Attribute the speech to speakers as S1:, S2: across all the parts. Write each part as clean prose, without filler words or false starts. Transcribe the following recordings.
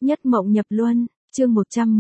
S1: Nhất mộng nhập luân, chương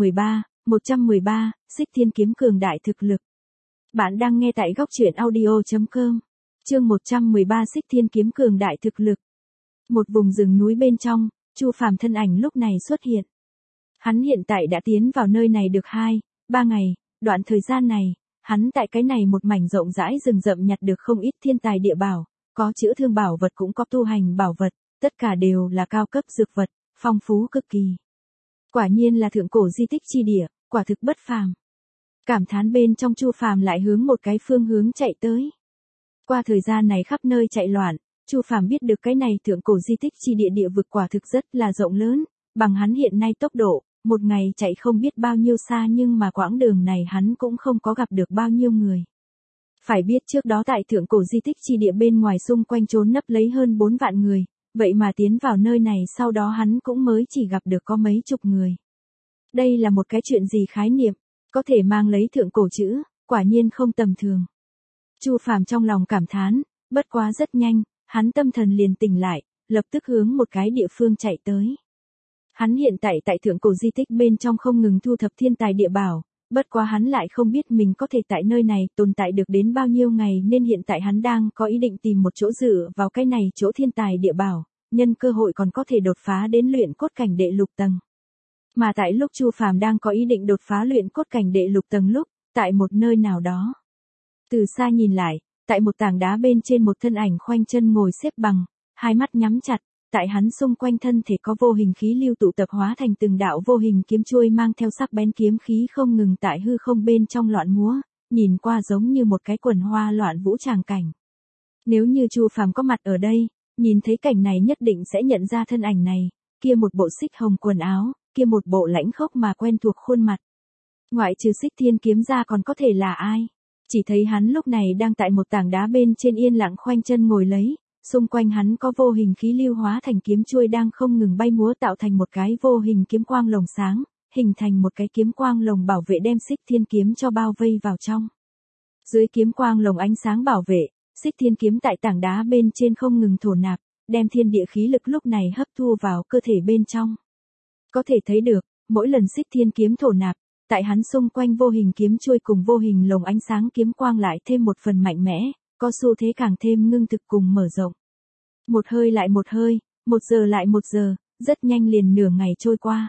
S1: 113, Xích Thiên Kiếm cường đại thực lực. Bạn đang nghe tại góc truyện audio.com. Chương 113 Xích Thiên Kiếm cường đại thực lực. Một vùng rừng núi bên trong, Chu Phàm thân ảnh lúc này xuất hiện. Hắn hiện tại đã tiến vào nơi này được 2-3 ngày, đoạn thời gian này, hắn tại cái này một mảnh rộng rãi rừng rậm nhặt được không ít thiên tài địa bảo, có chữa thương bảo vật cũng có tu hành bảo vật, tất cả đều là cao cấp dược vật, phong phú cực kỳ. Quả nhiên là thượng cổ di tích chi địa, quả thực bất phàm. Cảm thán bên trong Chu Phàm lại hướng một cái phương hướng chạy tới. Qua thời gian này khắp nơi chạy loạn, Chu Phàm biết được cái này thượng cổ di tích chi địa địa vực quả thực rất là rộng lớn, bằng hắn hiện nay tốc độ, một ngày chạy không biết bao nhiêu xa nhưng mà quãng đường này hắn cũng không có gặp được bao nhiêu người. Phải biết trước đó tại thượng cổ di tích chi địa bên ngoài xung quanh trốn nấp lấy hơn 4 vạn người, vậy mà tiến vào nơi này sau đó hắn cũng mới chỉ gặp được có mấy chục người. Đây là một cái chuyện gì khái niệm, có thể mang lấy thượng cổ chữ, quả nhiên không tầm thường. Chu Phàm trong lòng cảm thán, bất quá rất nhanh, hắn tâm thần liền tỉnh lại, lập tức hướng một cái địa phương chạy tới. Hắn hiện tại thượng cổ di tích bên trong không ngừng thu thập thiên tài địa bảo, bất quá hắn lại không biết mình có thể tại nơi này tồn tại được đến bao nhiêu ngày nên hiện tại hắn đang có ý định tìm một chỗ dựa vào cái này chỗ thiên tài địa bảo, nhân cơ hội còn có thể đột phá đến luyện cốt cảnh đệ lục tầng. Mà tại lúc Chu Phàm đang có ý định đột phá luyện cốt cảnh đệ lục tầng lúc, tại một nơi nào đó. Từ xa nhìn lại, tại một tảng đá bên trên một thân ảnh khoanh chân ngồi xếp bằng, hai mắt nhắm chặt, tại hắn xung quanh thân thể có vô hình khí lưu tụ tập hóa thành từng đạo vô hình kiếm chuôi mang theo sắc bén kiếm khí không ngừng tại hư không bên trong loạn múa, nhìn qua giống như một cái quần hoa loạn vũ tràng cảnh. Nếu như Chu Phàm có mặt ở đây, nhìn thấy cảnh này nhất định sẽ nhận ra thân ảnh này, kia một bộ xích hồng quần áo, kia một bộ lãnh khốc mà quen thuộc khuôn mặt. Ngoại trừ Xích Thiên Kiếm ra còn có thể là ai? Chỉ thấy hắn lúc này đang tại một tảng đá bên trên yên lặng khoanh chân ngồi lấy, xung quanh hắn có vô hình khí lưu hóa thành kiếm chuôi đang không ngừng bay múa tạo thành một cái vô hình kiếm quang lồng sáng, hình thành một cái kiếm quang lồng bảo vệ đem Xích Thiên Kiếm cho bao vây vào trong. Dưới kiếm quang lồng ánh sáng bảo vệ, Xích Thiên Kiếm tại tảng đá bên trên không ngừng thổ nạp, đem thiên địa khí lực lúc này hấp thu vào cơ thể bên trong. Có thể thấy được, mỗi lần Xích Thiên Kiếm thổ nạp, tại hắn xung quanh vô hình kiếm chuôi cùng vô hình lồng ánh sáng kiếm quang lại thêm một phần mạnh mẽ, có xu thế càng thêm ngưng thực cùng mở rộng. Một hơi lại một hơi, một giờ lại một giờ, rất nhanh liền nửa ngày trôi qua.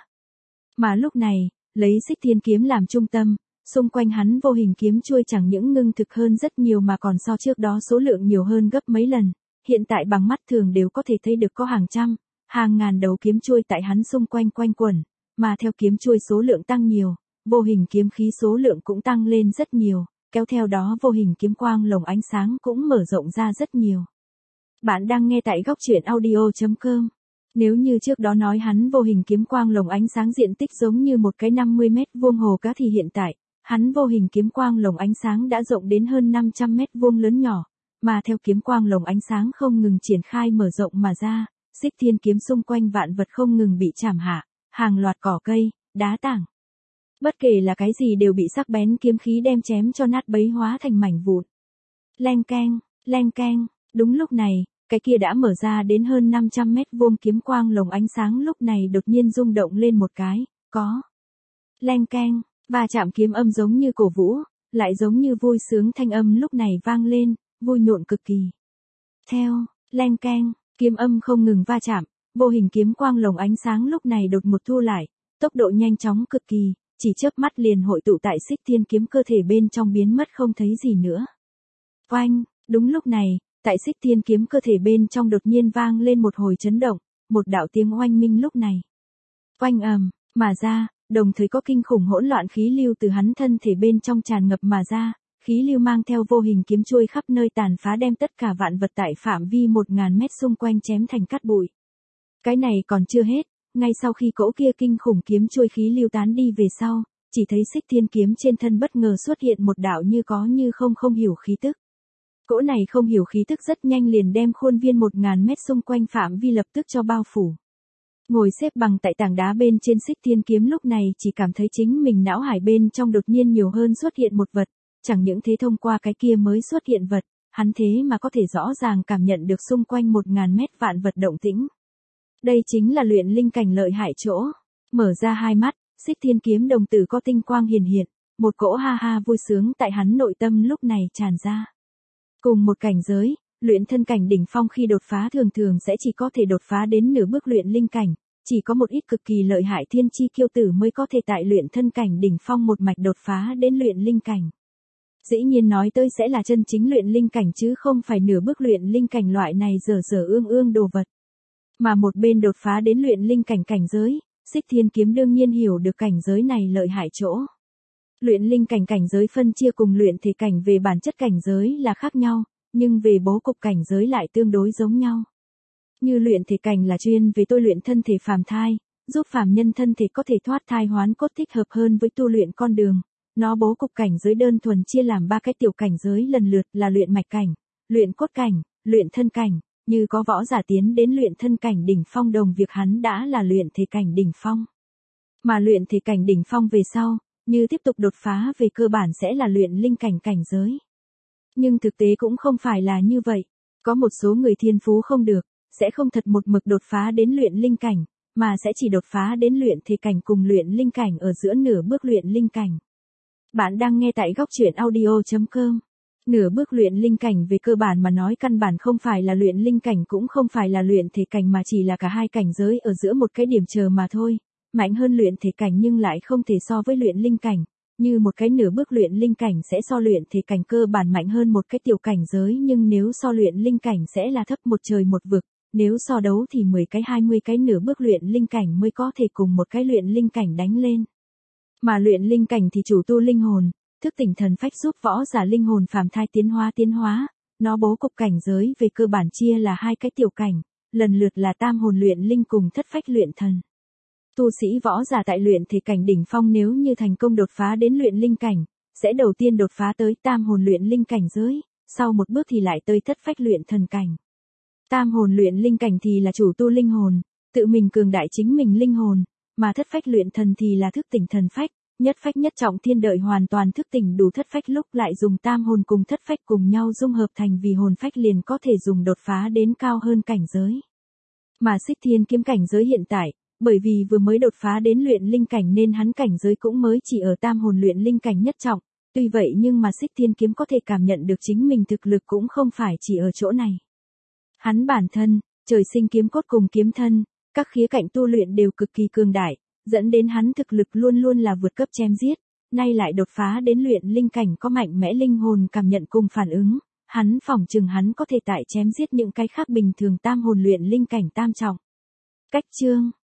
S1: Mà lúc này, lấy Xích Thiên Kiếm làm trung tâm, xung quanh hắn vô hình kiếm chuôi chẳng những ngưng thực hơn rất nhiều mà còn so trước đó số lượng nhiều hơn gấp mấy lần, hiện tại bằng mắt thường đều có thể thấy được có hàng trăm, hàng ngàn đầu kiếm chuôi tại hắn xung quanh quanh quẩn, mà theo kiếm chuôi số lượng tăng nhiều, vô hình kiếm khí số lượng cũng tăng lên rất nhiều, kéo theo đó vô hình kiếm quang lồng ánh sáng cũng mở rộng ra rất nhiều. Bạn đang nghe tại góc truyện audio.com. Nếu như trước đó nói hắn vô hình kiếm quang lồng ánh sáng diện tích giống như một cái 50 mét vuông hồ cá thì hiện tại, hắn vô hình kiếm quang lồng ánh sáng đã rộng đến hơn 500 mét vuông lớn nhỏ, mà theo kiếm quang lồng ánh sáng không ngừng triển khai mở rộng mà ra, Xích Thiên Kiếm xung quanh vạn vật không ngừng bị chảm hạ, hàng loạt cỏ cây, đá tảng. Bất kể là cái gì đều bị sắc bén kiếm khí đem chém cho nát bấy hóa thành mảnh vụn. Leng keng, đúng lúc này, cái kia đã mở ra đến hơn 500 mét vuông kiếm quang lồng ánh sáng lúc này đột nhiên rung động lên một cái, có. Leng keng, và chạm kiếm âm giống như cổ vũ, lại giống như vui sướng thanh âm lúc này vang lên, vui nhộn cực kỳ. Theo, leng keng, kiếm âm không ngừng va chạm, vô hình kiếm quang lồng ánh sáng lúc này đột một thu lại, tốc độ nhanh chóng cực kỳ, chỉ chớp mắt liền hội tụ tại Xích Thiên Kiếm cơ thể bên trong biến mất không thấy gì nữa. Oanh, đúng lúc này, tại Xích Thiên Kiếm cơ thể bên trong đột nhiên vang lên một hồi chấn động, một đạo tiếng oanh minh lúc này. Oanh mà ra, đồng thời có kinh khủng hỗn loạn khí lưu từ hắn thân thể bên trong tràn ngập mà ra, khí lưu mang theo vô hình kiếm chuôi khắp nơi tàn phá đem tất cả vạn vật tại phạm vi 1000 mét xung quanh chém thành cát bụi. Cái này còn chưa hết, ngay sau khi cỗ kia kinh khủng kiếm chuôi khí lưu tán đi về sau, chỉ thấy Xích Thiên Kiếm trên thân bất ngờ xuất hiện một đạo như có như không hiểu khí tức. Cỗ này không hiểu khí tức rất nhanh liền đem khuôn viên 1000 mét xung quanh phạm vi lập tức cho bao phủ. Ngồi xếp bằng tại tảng đá bên trên Xích Thiên Kiếm lúc này chỉ cảm thấy chính mình não hải bên trong đột nhiên nhiều hơn xuất hiện một vật, chẳng những thế thông qua cái kia mới xuất hiện vật, hắn thế mà có thể rõ ràng cảm nhận được xung quanh 1000 mét vạn vật động tĩnh. Đây chính là luyện linh cảnh lợi hại chỗ. Mở ra hai mắt, Xích Thiên kiếm đồng tử có tinh quang hiển hiện, một cỗ ha ha vui sướng tại hắn nội tâm lúc này tràn ra. Cùng một cảnh giới, luyện thân cảnh đỉnh phong khi đột phá thường thường sẽ chỉ có thể đột phá đến nửa bước luyện linh cảnh, chỉ có một ít cực kỳ lợi hại thiên chi kiêu tử mới có thể tại luyện thân cảnh đỉnh phong một mạch đột phá đến luyện linh cảnh. Dĩ nhiên nói tới sẽ là chân chính luyện linh cảnh chứ không phải nửa bước luyện linh cảnh loại này dở dở ương ương đồ vật. Mà một bên đột phá đến luyện linh cảnh cảnh giới, Xích Thiên kiếm đương nhiên hiểu được cảnh giới này lợi hại chỗ. Luyện linh cảnh cảnh giới phân chia cùng luyện thể cảnh về bản chất cảnh giới là khác nhau, nhưng về bố cục cảnh giới lại tương đối giống nhau. Như luyện thể cảnh là chuyên về tôi luyện thân thể phàm thai, giúp phàm nhân thân thể có thể thoát thai hoán cốt thích hợp hơn với tu luyện con đường. Nó bố cục cảnh giới đơn thuần chia làm 3 cái tiểu cảnh giới lần lượt là luyện mạch cảnh, luyện cốt cảnh, luyện thân cảnh, như có võ giả tiến đến luyện thân cảnh đỉnh phong đồng việc hắn đã là luyện thể cảnh đỉnh phong. Mà luyện thể cảnh đỉnh phong về sau, như tiếp tục đột phá về cơ bản sẽ là luyện linh cảnh cảnh giới. Nhưng thực tế cũng không phải là như vậy, có một số người thiên phú không được, sẽ không thật một mực đột phá đến luyện linh cảnh, mà sẽ chỉ đột phá đến luyện thể cảnh cùng luyện linh cảnh ở giữa nửa bước luyện linh cảnh. Bạn đang nghe tại góc truyện audio.com. Nửa bước luyện linh cảnh về cơ bản mà nói căn bản không phải là luyện linh cảnh cũng không phải là luyện thể cảnh mà chỉ là cả hai cảnh giới ở giữa một cái điểm chờ mà thôi. Mạnh hơn luyện thể cảnh nhưng lại không thể so với luyện linh cảnh. Như một cái nửa bước luyện linh cảnh sẽ so luyện thể cảnh cơ bản mạnh hơn một cái tiểu cảnh giới nhưng nếu so luyện linh cảnh sẽ là thấp một trời một vực. Nếu so đấu thì 10 cái 20 cái nửa bước luyện linh cảnh mới có thể cùng một cái luyện linh cảnh đánh lên. Mà luyện linh cảnh thì chủ tu linh hồn, thức tỉnh thần phách giúp võ giả linh hồn phàm thai tiến hóa, nó bố cục cảnh giới về cơ bản chia là hai cái tiểu cảnh, lần lượt là tam hồn luyện linh cùng thất phách luyện thần. Tu sĩ võ giả tại luyện thể cảnh đỉnh phong nếu như thành công đột phá đến luyện linh cảnh, sẽ đầu tiên đột phá tới tam hồn luyện linh cảnh giới, sau một bước thì lại tới thất phách luyện thần cảnh. Tam hồn luyện linh cảnh thì là chủ tu linh hồn, tự mình cường đại chính mình linh hồn, mà thất phách luyện thần thì là thức tỉnh thần phách, nhất phách nhất trọng thiên đợi hoàn toàn thức tỉnh đủ thất phách lúc lại dùng tam hồn cùng thất phách cùng nhau dung hợp thành vì hồn phách liền có thể dùng đột phá đến cao hơn cảnh giới. Mà Xích Thiên kiếm cảnh giới hiện tại, bởi vì vừa mới đột phá đến luyện linh cảnh nên hắn cảnh giới cũng mới chỉ ở tam hồn luyện linh cảnh nhất trọng, tuy vậy nhưng mà Xích Thiên kiếm có thể cảm nhận được chính mình thực lực cũng không phải chỉ ở chỗ này. Hắn bản thân, trời sinh kiếm cốt cùng kiếm thân, các khía cạnh tu luyện đều cực kỳ cường đại, dẫn đến hắn thực lực luôn luôn là vượt cấp chém giết, nay lại đột phá đến luyện linh cảnh có mạnh mẽ linh hồn cảm nhận cùng phản ứng, hắn phỏng chừng hắn có thể tại chém giết những cái khác bình thường tam hồn luyện linh cảnh tam trọng. Cách chương